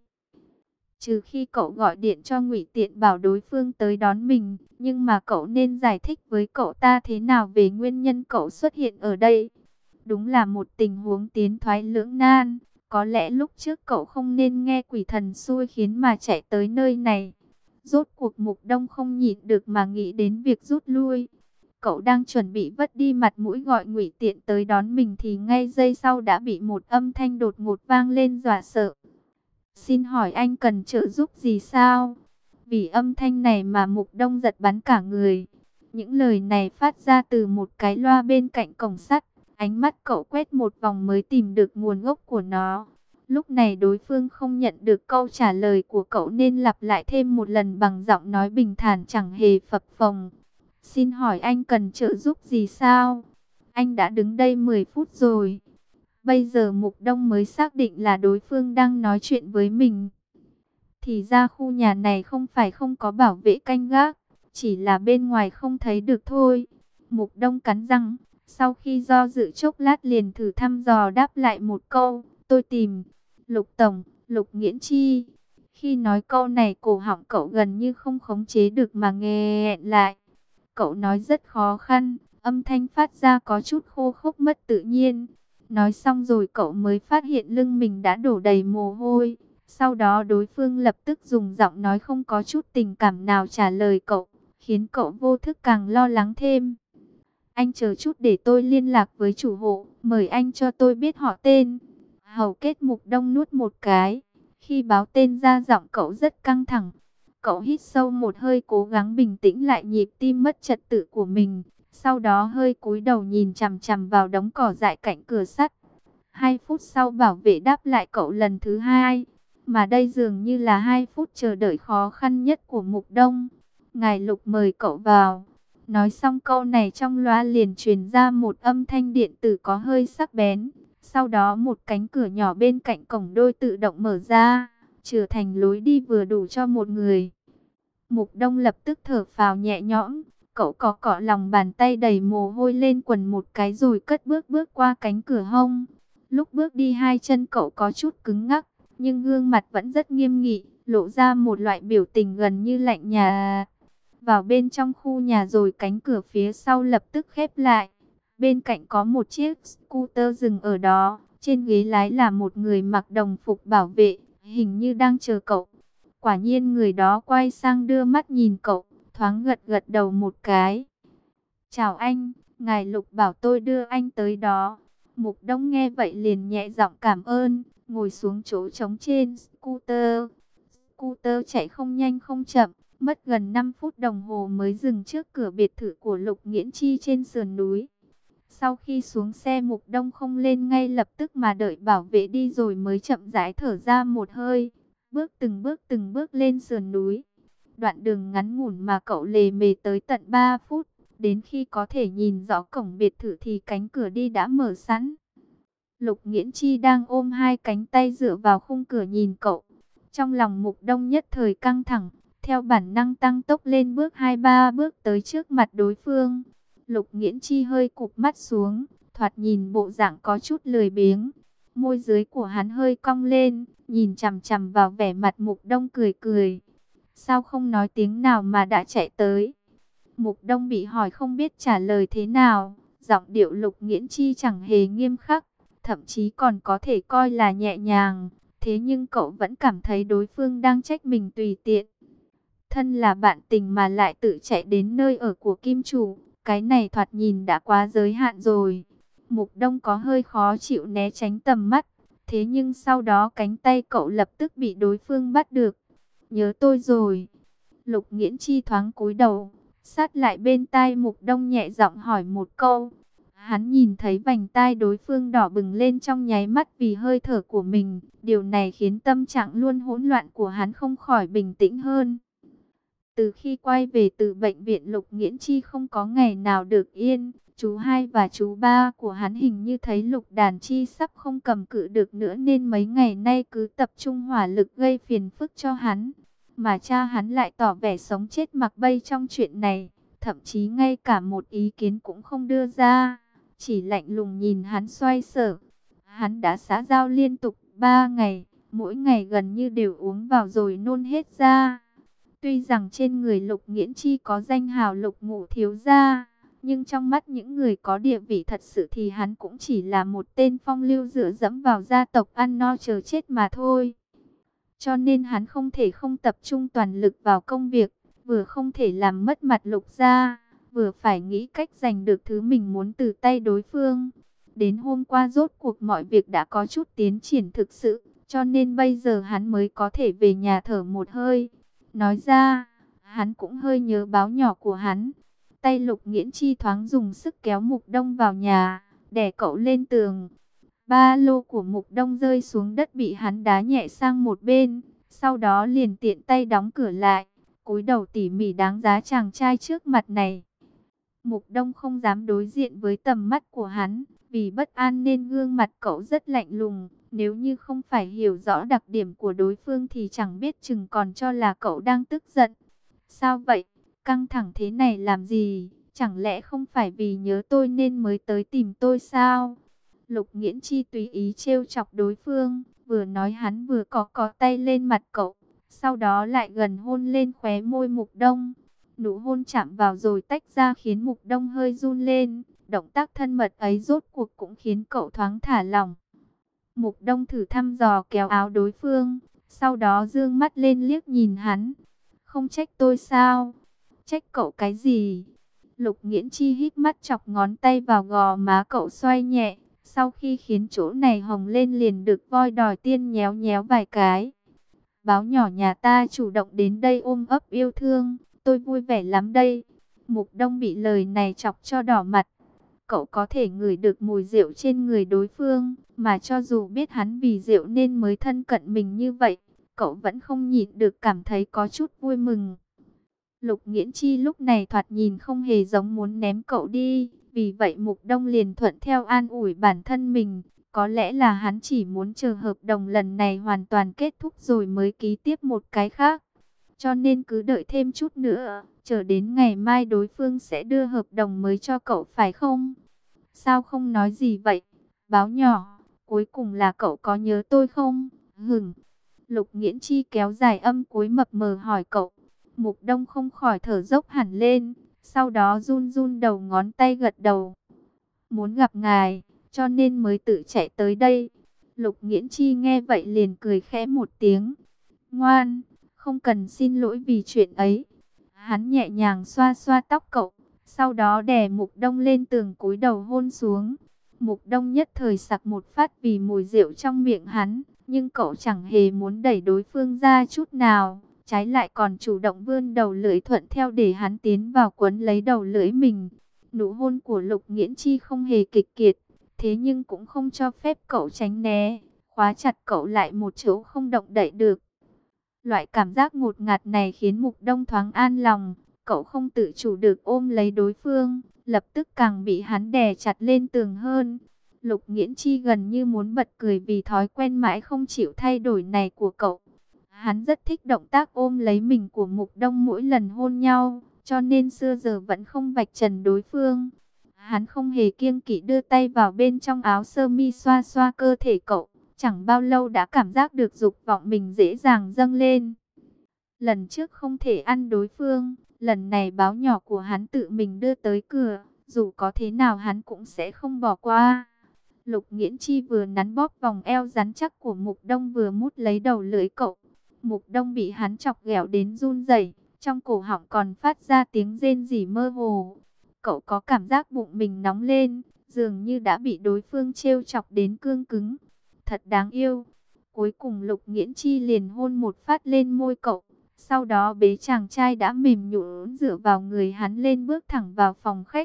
Trừ khi cậu gọi điện cho Ngụy Tiện bảo đối phương tới đón mình. Nhưng mà cậu nên giải thích với cậu ta thế nào về nguyên nhân cậu xuất hiện ở đây. Đúng là một tình huống tiến thoái lưỡng nan. Có lẽ lúc trước cậu không nên nghe quỷ thần xui khiến mà chạy tới nơi này. Rốt cuộc Mục Đông không nhịn được mà nghĩ đến việc rút lui. Cậu đang chuẩn bị vất đi mặt mũi gọi Ngụy Tiện tới đón mình thì ngay giây sau đã bị một âm thanh đột ngột vang lên dọa sợ. Xin hỏi anh cần trợ giúp gì sao? Vì âm thanh này mà Mục Đông giật bắn cả người. Những lời này phát ra từ một cái loa bên cạnh cổng sắt. Ánh mắt cậu quét một vòng mới tìm được nguồn gốc của nó. Lúc này đối phương không nhận được câu trả lời của cậu nên lặp lại thêm một lần bằng giọng nói bình thản chẳng hề phập phồng. Xin hỏi anh cần trợ giúp gì sao? Anh đã đứng đây mười phút rồi. Bây giờ Mục Đông mới xác định là đối phương đang nói chuyện với mình. Thì ra khu nhà này không phải không có bảo vệ canh gác, chỉ là bên ngoài không thấy được thôi. Mục Đông cắn răng, sau khi do dự chốc lát liền thử thăm dò đáp lại một câu. Tôi tìm Lục Tổng, Lục Nghiễn Chi. Khi nói câu này cổ họng cậu gần như không khống chế được mà nghẹn lại. Cậu nói rất khó khăn, âm thanh phát ra có chút khô khốc mất tự nhiên. Nói xong rồi cậu mới phát hiện lưng mình đã đổ đầy mồ hôi. Sau đó đối phương lập tức dùng giọng nói không có chút tình cảm nào trả lời cậu, khiến cậu vô thức càng lo lắng thêm. Anh chờ chút để tôi liên lạc với chủ hộ, mời anh cho tôi biết họ tên. Hầu kết Mục Đông nuốt một cái. Khi báo tên ra giọng cậu rất căng thẳng. Cậu hít sâu một hơi cố gắng bình tĩnh lại nhịp tim mất trật tự của mình. Sau đó hơi cúi đầu nhìn chằm chằm vào đống cỏ dại cạnh cửa sắt. Hai phút sau bảo vệ đáp lại cậu lần thứ hai. Mà đây dường như là hai phút chờ đợi khó khăn nhất của Mục Đông. Ngài Lục mời cậu vào. Nói xong câu này trong loa liền truyền ra một âm thanh điện tử có hơi sắc bén. Sau đó một cánh cửa nhỏ bên cạnh cổng đôi tự động mở ra, trở thành lối đi vừa đủ cho một người. Mục Đông lập tức thở phào nhẹ nhõm. Cậu có cọ lòng bàn tay đầy mồ hôi lên quần một cái rồi cất bước bước qua cánh cửa hông. Lúc bước đi hai chân cậu có chút cứng ngắc, nhưng gương mặt vẫn rất nghiêm nghị, lộ ra một loại biểu tình gần như lạnh nhạt. Vào bên trong khu nhà rồi cánh cửa phía sau lập tức khép lại. Bên cạnh có một chiếc scooter dừng ở đó, trên ghế lái là một người mặc đồng phục bảo vệ, hình như đang chờ cậu. Quả nhiên người đó quay sang đưa mắt nhìn cậu, thoáng gật gật đầu một cái. Chào anh, ngài Lục bảo tôi đưa anh tới đó. Mục Đông nghe vậy liền nhẹ giọng cảm ơn, ngồi xuống chỗ trống trên scooter. Scooter chạy không nhanh không chậm, mất gần năm phút đồng hồ mới dừng trước cửa biệt thự của Lục Nghiễn Chi trên sườn núi. Sau khi xuống xe Mục Đông không lên ngay lập tức mà đợi bảo vệ đi rồi mới chậm rãi thở ra một hơi. Bước từng bước từng bước lên sườn núi. Đoạn đường ngắn ngủn mà cậu lề mề tới tận ba phút. Đến khi có thể nhìn rõ cổng biệt thự thì cánh cửa đi đã mở sẵn. Lục Nghiễn Chi đang ôm hai cánh tay dựa vào khung cửa nhìn cậu. Trong lòng Mục Đông nhất thời căng thẳng, theo bản năng tăng tốc lên bước hai ba bước tới trước mặt đối phương. Lục Nghiễn Chi hơi cụp mắt xuống, thoạt nhìn bộ dạng có chút lười biếng. Môi dưới của hắn hơi cong lên, nhìn chằm chằm vào vẻ mặt Mục Đông cười cười. Sao không nói tiếng nào mà đã chạy tới? Mục Đông bị hỏi không biết trả lời thế nào. Giọng điệu Lục Nghiễn Chi chẳng hề nghiêm khắc, thậm chí còn có thể coi là nhẹ nhàng. Thế nhưng cậu vẫn cảm thấy đối phương đang trách mình tùy tiện. Thân là bạn tình mà lại tự chạy đến nơi ở của kim chủ. Cái này thoạt nhìn đã quá giới hạn rồi. Mục Đông có hơi khó chịu né tránh tầm mắt. Thế nhưng sau đó cánh tay cậu lập tức bị đối phương bắt được. Nhớ tôi rồi. Lục Nghiễn Chi thoáng cúi đầu. Sát lại bên tai Mục Đông nhẹ giọng hỏi một câu. Hắn nhìn thấy vành tai đối phương đỏ bừng lên trong nháy mắt vì hơi thở của mình. Điều này khiến tâm trạng luôn hỗn loạn của hắn không khỏi bình tĩnh hơn. Từ khi quay về từ bệnh viện, Lục Nghiễn Chi không có ngày nào được yên. Chú hai và chú ba của hắn hình như thấy Lục Đàn Chi sắp không cầm cự được nữa nên mấy ngày nay cứ tập trung hỏa lực gây phiền phức cho hắn. Mà cha hắn lại tỏ vẻ sống chết mặc bay trong chuyện này, thậm chí ngay cả một ý kiến cũng không đưa ra, chỉ lạnh lùng nhìn hắn xoay sở. Hắn đã xã giao liên tục ba ngày, mỗi ngày gần như đều uống vào rồi nôn hết ra. Tuy rằng trên người Lục Nghiễn Chi có danh hào Lục Ngũ thiếu gia, nhưng trong mắt những người có địa vị thật sự thì hắn cũng chỉ là một tên phong lưu dựa dẫm vào gia tộc ăn no chờ chết mà thôi. Cho nên hắn không thể không tập trung toàn lực vào công việc, vừa không thể làm mất mặt Lục gia, vừa phải nghĩ cách giành được thứ mình muốn từ tay đối phương. Đến hôm qua rốt cuộc mọi việc đã có chút tiến triển thực sự, cho nên bây giờ hắn mới có thể về nhà thở một hơi. Nói ra, hắn cũng hơi nhớ báo nhỏ của hắn. Tay Lục Nghiễn Chi thoáng dùng sức kéo Mục Đông vào nhà, đè cậu lên tường. Ba lô của Mục Đông rơi xuống đất bị hắn đá nhẹ sang một bên, sau đó liền tiện tay đóng cửa lại, cúi đầu tỉ mỉ đáng giá chàng trai trước mặt này. Mục Đông không dám đối diện với tầm mắt của hắn, vì bất an nên gương mặt cậu rất lạnh lùng. Nếu như không phải hiểu rõ đặc điểm của đối phương thì chẳng biết chừng còn cho là cậu đang tức giận. Sao vậy? Căng thẳng thế này làm gì? Chẳng lẽ không phải vì nhớ tôi nên mới tới tìm tôi sao? Lục Nghiễn Chi tùy ý trêu chọc đối phương, vừa nói hắn vừa có có tay lên mặt cậu, sau đó lại gần hôn lên khóe môi Mục Đông. Nụ hôn chạm vào rồi tách ra khiến Mục Đông hơi run lên, động tác thân mật ấy rốt cuộc cũng khiến cậu thoáng thả lỏng. Mục Đông thử thăm dò kéo áo đối phương, sau đó dương mắt lên liếc nhìn hắn. Không trách tôi sao? Trách cậu cái gì? Lục Nghiễn Chi hít mắt chọc ngón tay vào gò má cậu xoay nhẹ. Sau khi khiến chỗ này hồng lên liền được voi đòi tiên nhéo nhéo vài cái. Báo nhỏ nhà ta chủ động đến đây ôm ấp yêu thương, tôi vui vẻ lắm đây. Mục Đông bị lời này chọc cho đỏ mặt. Cậu có thể ngửi được mùi rượu trên người đối phương, mà cho dù biết hắn vì rượu nên mới thân cận mình như vậy, cậu vẫn không nhịn được cảm thấy có chút vui mừng. Lục Nghiễn Chi lúc này thoạt nhìn không hề giống muốn ném cậu đi, vì vậy Mục Đông liền thuận theo an ủi bản thân mình. Có lẽ là hắn chỉ muốn chờ hợp đồng lần này hoàn toàn kết thúc rồi mới ký tiếp một cái khác. Cho nên cứ đợi thêm chút nữa, chờ đến ngày mai đối phương sẽ đưa hợp đồng mới cho cậu phải không? Sao không nói gì vậy? Báo nhỏ, cuối cùng là cậu có nhớ tôi không? Hửng. Lục Nghiễn Chi kéo dài âm cuối mập mờ hỏi cậu. Mục Đông không khỏi thở dốc hẳn lên, sau đó run run đầu ngón tay gật đầu. Muốn gặp ngài, cho nên mới tự chạy tới đây. Lục Nghiễn Chi nghe vậy liền cười khẽ một tiếng. Ngoan, không cần xin lỗi vì chuyện ấy. Hắn nhẹ nhàng xoa xoa tóc cậu, sau đó đè Mục Đông lên tường cúi đầu hôn xuống. Mục Đông nhất thời sặc một phát vì mùi rượu trong miệng hắn, nhưng cậu chẳng hề muốn đẩy đối phương ra chút nào, trái lại còn chủ động vươn đầu lưỡi thuận theo để hắn tiến vào quấn lấy đầu lưỡi mình. Nụ hôn của Lục Nghiễn Chi không hề kịch kiệt, thế nhưng cũng không cho phép cậu tránh né, khóa chặt cậu lại một chỗ không động đậy được. Loại cảm giác ngột ngạt này khiến Mục Đông thoáng an lòng, cậu không tự chủ được ôm lấy đối phương, lập tức càng bị hắn đè chặt lên tường hơn. Lục Nghiễn Chi gần như muốn bật cười vì thói quen mãi không chịu thay đổi này của cậu. Hắn rất thích động tác ôm lấy mình của Mục Đông mỗi lần hôn nhau, cho nên xưa giờ vẫn không vạch trần đối phương. Hắn không hề kiêng kỵ đưa tay vào bên trong áo sơ mi xoa xoa cơ thể cậu, chẳng bao lâu đã cảm giác được dục vọng mình dễ dàng dâng lên. Lần trước không thể ăn đối phương, lần này báo nhỏ của hắn tự mình đưa tới cửa, dù có thế nào hắn cũng sẽ không bỏ qua. Lục Nghiễn Chi vừa nắn bóp vòng eo rắn chắc của Mục Đông vừa mút lấy đầu lưỡi cậu. Mục Đông bị hắn chọc ghẹo đến run rẩy, trong cổ họng còn phát ra tiếng rên rỉ mơ hồ. Cậu có cảm giác bụng mình nóng lên, dường như đã bị đối phương trêu chọc đến cương cứng. Thật đáng yêu. Cuối cùng Lục Nghiễn Chi liền hôn một phát lên môi cậu, Sau đó bế chàng trai đã mềm nhũn dựa vào người hắn lên bước thẳng vào phòng khách.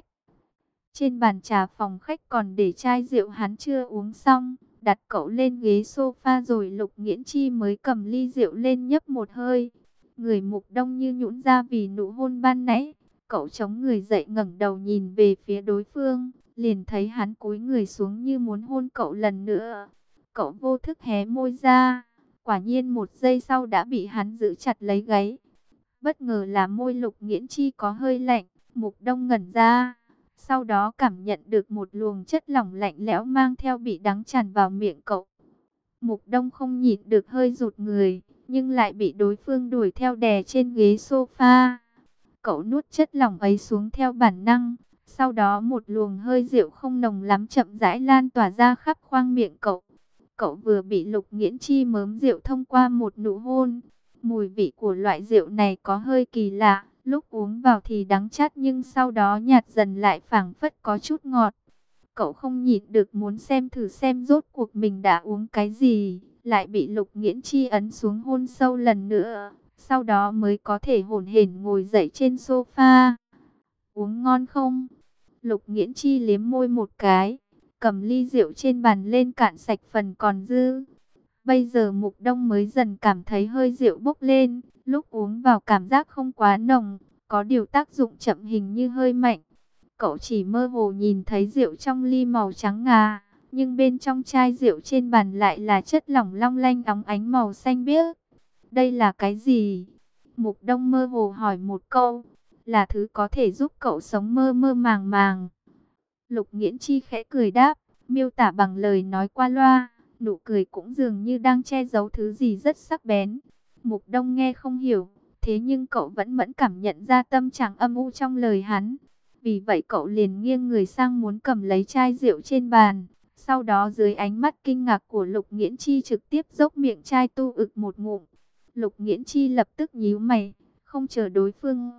Trên bàn trà phòng khách còn để chai rượu hắn chưa uống xong, đặt cậu lên ghế sofa rồi Lục Nghiễn Chi mới cầm ly rượu lên nhấp một hơi. Người Mục Đông như nhũn ra vì nụ hôn ban nãy, cậu chống người dậy ngẩng đầu nhìn về phía đối phương, liền thấy hắn cúi người xuống như muốn hôn cậu lần nữa. Cậu vô thức hé môi ra, quả nhiên một giây sau đã bị hắn giữ chặt lấy gáy. Bất ngờ là môi Lục Nghiễn Chi có hơi lạnh, Mục Đông ngẩn ra. Sau đó cảm nhận được một luồng chất lỏng lạnh lẽo mang theo vị đắng tràn vào miệng cậu. Mục Đông không nhịn được hơi rụt người, nhưng lại bị đối phương đuổi theo đè trên ghế sofa. Cậu nuốt chất lỏng ấy xuống theo bản năng. Sau đó một luồng hơi rượu không nồng lắm chậm rãi lan tỏa ra khắp khoang miệng cậu. Cậu vừa bị Lục Nghiễn Chi mớm rượu thông qua một nụ hôn. Mùi vị của loại rượu này có hơi kỳ lạ. Lúc uống vào thì đắng chát nhưng sau đó nhạt dần lại phảng phất có chút ngọt. Cậu không nhịn được muốn xem thử xem rốt cuộc mình đã uống cái gì. Lại bị Lục Nghiễn Chi ấn xuống hôn sâu lần nữa. Sau đó mới có thể hổn hển ngồi dậy trên sofa. Uống ngon không? Lục Nghiễn Chi liếm môi một cái, cầm ly rượu trên bàn lên cạn sạch phần còn dư. Bây giờ Mục Đông mới dần cảm thấy hơi rượu bốc lên. Lúc uống vào cảm giác không quá nồng, có điều tác dụng chậm hình như hơi mạnh. Cậu chỉ mơ hồ nhìn thấy rượu trong ly màu trắng ngà, nhưng bên trong chai rượu trên bàn lại là chất lỏng long lanh óng ánh màu xanh biếc. Đây là cái gì? Mục Đông mơ hồ hỏi một câu. Là thứ có thể giúp cậu sống mơ mơ màng màng. Lục Nghiễn Chi khẽ cười đáp, miêu tả bằng lời nói qua loa, nụ cười cũng dường như đang che giấu thứ gì rất sắc bén. Mục Đông nghe không hiểu, thế nhưng cậu vẫn mẫn cảm nhận ra tâm trạng âm u trong lời hắn. Vì vậy cậu liền nghiêng người sang muốn cầm lấy chai rượu trên bàn. Sau đó dưới ánh mắt kinh ngạc của Lục Nghiễn Chi trực tiếp dốc miệng chai tu ực một ngụm. Lục Nghiễn Chi lập tức nhíu mày, không chờ đối phương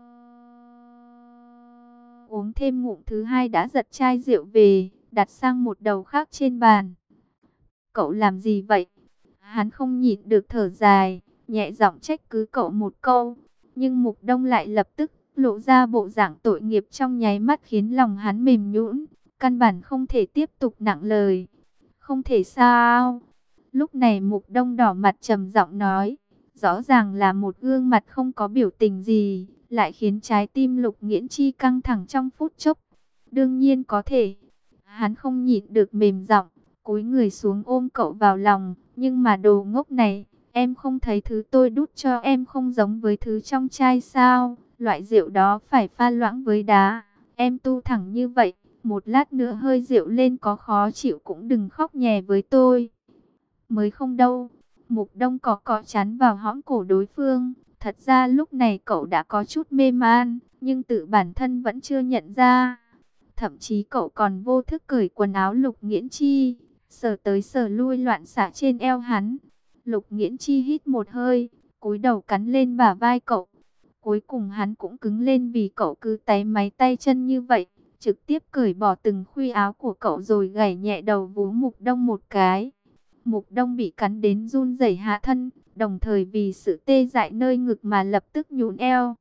uống thêm ngụm thứ hai đã giật chai rượu về, đặt sang một đầu khác trên bàn. Cậu làm gì vậy? Hắn không nhịn được thở dài, nhẹ giọng trách cứ cậu một câu. Nhưng Mục Đông lại lập tức lộ ra bộ dạng tội nghiệp trong nháy mắt khiến lòng hắn mềm nhũn, căn bản không thể tiếp tục nặng lời. Không thể sao? Lúc này Mục Đông đỏ mặt trầm giọng nói, rõ ràng là một gương mặt không có biểu tình gì, lại khiến trái tim Lục Nghiễn Chi căng thẳng trong phút chốc. Đương nhiên có thể. Hắn không nhịn được mềm giọng, cúi người xuống ôm cậu vào lòng. Nhưng mà đồ ngốc này, em không thấy thứ tôi đút cho em không giống với thứ trong chai sao? Loại rượu đó phải pha loãng với đá. Em tu thẳng như vậy, một lát nữa hơi rượu lên có khó chịu cũng đừng khóc nhè với tôi. Mới không đâu. Mục Đông có cọ chán vào hõm cổ đối phương. Thật ra lúc này cậu đã có chút mê man, nhưng tự bản thân vẫn chưa nhận ra. Thậm chí cậu còn vô thức cởi quần áo Lục Nghiễn Chi, sờ tới sờ lui loạn xạ trên eo hắn. Lục Nghiễn Chi hít một hơi, cúi đầu cắn lên bả vai cậu. Cuối cùng hắn cũng cứng lên vì cậu cứ táy máy tay chân như vậy, trực tiếp cởi bỏ từng khuy áo của cậu rồi gảy nhẹ đầu vú Mục Đông một cái. Mục Đông bị cắn đến run rẩy hạ thân, đồng thời vì sự tê dại nơi ngực mà lập tức nhún eo.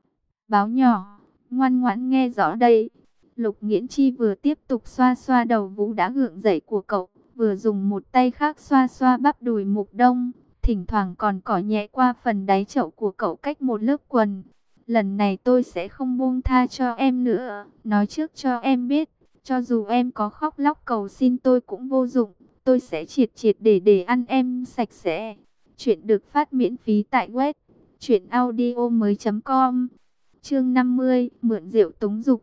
Báo nhỏ, ngoan ngoãn nghe rõ đây. Lục Nghiễn Chi vừa tiếp tục xoa xoa đầu vú đã gượng dậy của cậu, vừa dùng một tay khác xoa xoa bắp đùi Mục Đông, thỉnh thoảng còn cỏ nhẹ qua phần đáy chậu của cậu cách một lớp quần. Lần này tôi sẽ không buông tha cho em nữa, nói trước cho em biết, cho dù em có khóc lóc cầu xin tôi cũng vô dụng, tôi sẽ triệt triệt để để ăn em sạch sẽ. Chuyện được phát miễn phí tại web truyện audio mới chấm com. Chương năm mươi, mượn rượu túng dục.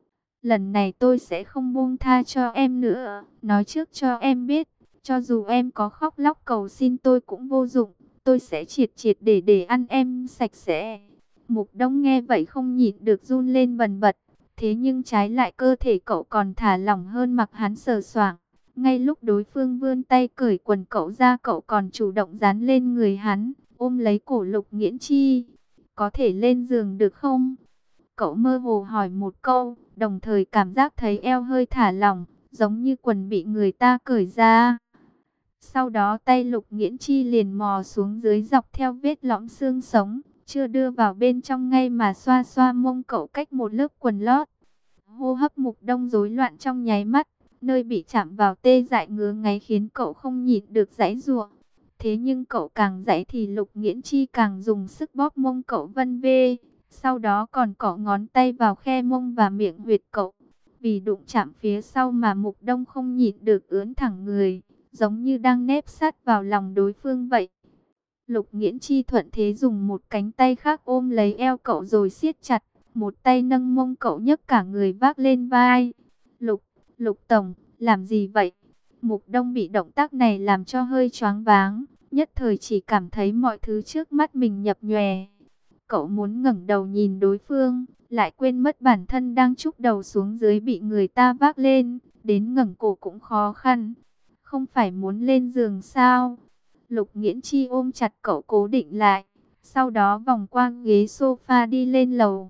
Lần này tôi sẽ không buông tha cho em nữa, nói trước cho em biết, cho dù em có khóc lóc cầu xin tôi cũng vô dụng, tôi sẽ triệt triệt để để ăn em sạch sẽ. Mục Đông nghe vậy không nhịn được run lên bần bật, thế nhưng trái lại cơ thể cậu còn thả lỏng hơn mặc hắn sờ soạng. Ngay lúc đối phương vươn tay cởi quần cậu ra, cậu còn chủ động dán lên người hắn, ôm lấy cổ Lục Nghiễn Chi. Có thể lên giường được không? Cậu mơ hồ hỏi một câu, đồng thời cảm giác thấy eo hơi thả lỏng, giống như quần bị người ta cởi ra. Sau đó tay Lục Nghiễn Chi liền mò xuống dưới dọc theo vết lõm xương sống, chưa đưa vào bên trong ngay mà xoa xoa mông cậu cách một lớp quần lót. Hô hấp Mục Đông rối loạn trong nháy mắt, nơi bị chạm vào tê dại ngứa ngáy khiến cậu không nhịn được giãy giụa. Thế nhưng cậu càng giãy thì Lục Nghiễn Chi càng dùng sức bóp mông cậu vân vê, sau đó còn cọ ngón tay vào khe mông và miệng huyệt cậu. Vì đụng chạm phía sau mà Mục Đông không nhịn được ưỡn thẳng người, giống như đang nép sát vào lòng đối phương vậy. Lục Nghiễn Chi thuận thế dùng một cánh tay khác ôm lấy eo cậu rồi siết chặt, một tay nâng mông cậu nhấc cả người vác lên vai. Lục, Lục Tổng, làm gì vậy? Mục Đông bị động tác này làm cho hơi choáng váng, nhất thời chỉ cảm thấy mọi thứ trước mắt mình nhập nhòe. Cậu muốn ngẩng đầu nhìn đối phương, lại quên mất bản thân đang chúc đầu xuống dưới bị người ta vác lên, đến ngẩng cổ cũng khó khăn. Không phải muốn lên giường sao? Lục Nghiễn Chi ôm chặt cậu cố định lại, sau đó vòng qua ghế sofa đi lên lầu.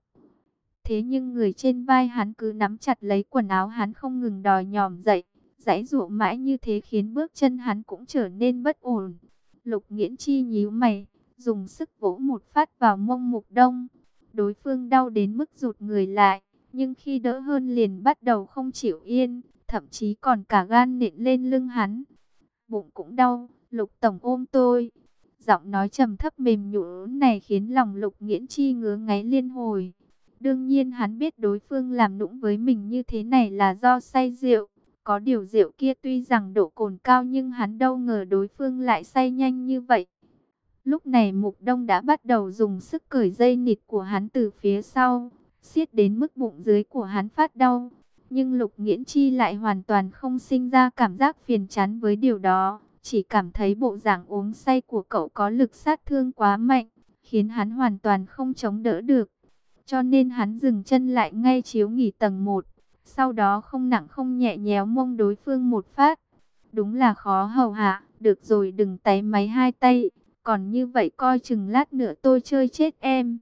Thế nhưng người trên vai hắn cứ nắm chặt lấy quần áo hắn không ngừng đòi nhòm dậy, giãy giụa mãi như thế khiến bước chân hắn cũng trở nên bất ổn. Lục Nghiễn Chi nhíu mày, dùng sức vỗ một phát vào mông Mục Đông. Đối phương đau đến mức rụt người lại, nhưng khi đỡ hơn liền bắt đầu không chịu yên, thậm chí còn cả gan nện lên lưng hắn. Bụng cũng đau, Lục Tổng ôm tôi. Giọng nói trầm thấp mềm nhũn này khiến lòng Lục Nghiễn Chi ngứa ngáy liên hồi. Đương nhiên hắn biết đối phương làm nũng với mình như thế này là do say rượu. Có điều rượu kia tuy rằng độ cồn cao nhưng hắn đâu ngờ đối phương lại say nhanh như vậy. Lúc này Mục Đông đã bắt đầu dùng sức cởi dây nịt của hắn từ phía sau, siết đến mức bụng dưới của hắn phát đau. Nhưng Lục Nghiễn Chi lại hoàn toàn không sinh ra cảm giác phiền chán với điều đó, chỉ cảm thấy bộ dạng uống say của cậu có lực sát thương quá mạnh, khiến hắn hoàn toàn không chống đỡ được. Cho nên hắn dừng chân lại ngay chiếu nghỉ tầng một, sau đó không nặng không nhẹ nhéo mông đối phương một phát. Đúng là khó hầu hạ, được rồi đừng táy máy hai tay, còn như vậy coi chừng lát nữa tôi chơi chết em.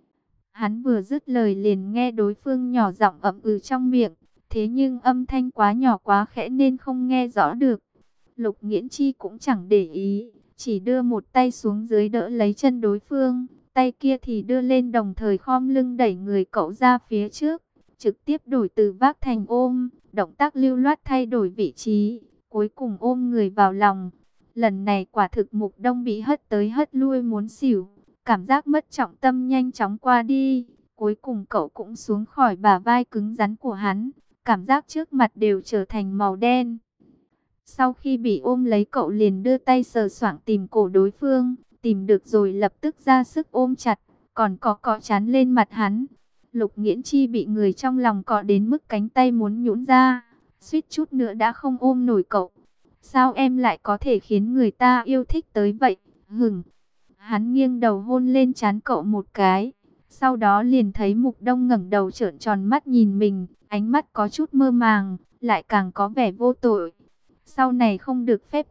Hắn vừa dứt lời liền nghe đối phương nhỏ giọng ậm ừ trong miệng, thế nhưng âm thanh quá nhỏ quá khẽ nên không nghe rõ được. Lục Nghiễn Chi cũng chẳng để ý, chỉ đưa một tay xuống dưới đỡ lấy chân đối phương, tay kia thì đưa lên đồng thời khom lưng đẩy người cậu ra phía trước, trực tiếp đổi từ vác thành ôm, động tác lưu loát thay đổi vị trí, cuối cùng ôm người vào lòng. Lần này quả thực Mục Đông bị hất tới hất lui muốn xỉu, cảm giác mất trọng tâm nhanh chóng qua đi, cuối cùng cậu cũng xuống khỏi bả vai cứng rắn của hắn, cảm giác trước mặt đều trở thành màu đen. Sau khi bị ôm lấy cậu liền đưa tay sờ soạng tìm cổ đối phương, tìm được rồi lập tức ra sức ôm chặt, còn có cọ chán lên mặt hắn. Lục Nghiễn Chi bị người trong lòng cọ đến mức cánh tay muốn nhũn ra, suýt chút nữa đã không ôm nổi cậu. Sao em lại có thể khiến người ta yêu thích tới vậy? Hửng. Hắn nghiêng đầu hôn lên trán cậu một cái, sau đó liền thấy Mục Đông ngẩng đầu trợn tròn mắt nhìn mình, ánh mắt có chút mơ màng, lại càng có vẻ vô tội. Sau này không được phép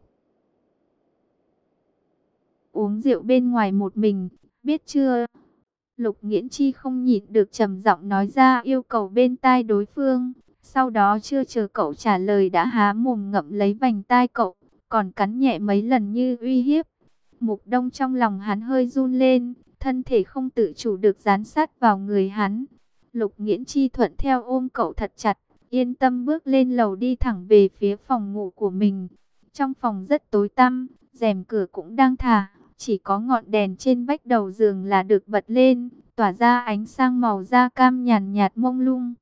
uống rượu bên ngoài một mình, biết chưa? Lục Nghiễn Chi không nhịn được trầm giọng nói ra yêu cầu bên tai đối phương. Sau đó chưa chờ cậu trả lời đã há mồm ngậm lấy vành tai cậu, còn cắn nhẹ mấy lần như uy hiếp. Mục Đông trong lòng hắn hơi run lên, thân thể không tự chủ được dán sát vào người hắn. Lục Nghiễn Chi thuận theo ôm cậu thật chặt, yên tâm bước lên lầu đi thẳng về phía phòng ngủ của mình. Trong phòng rất tối tăm, rèm cửa cũng đang thả, chỉ có ngọn đèn trên vách đầu giường là được bật lên, tỏa ra ánh sáng màu da cam nhàn nhạt mông lung.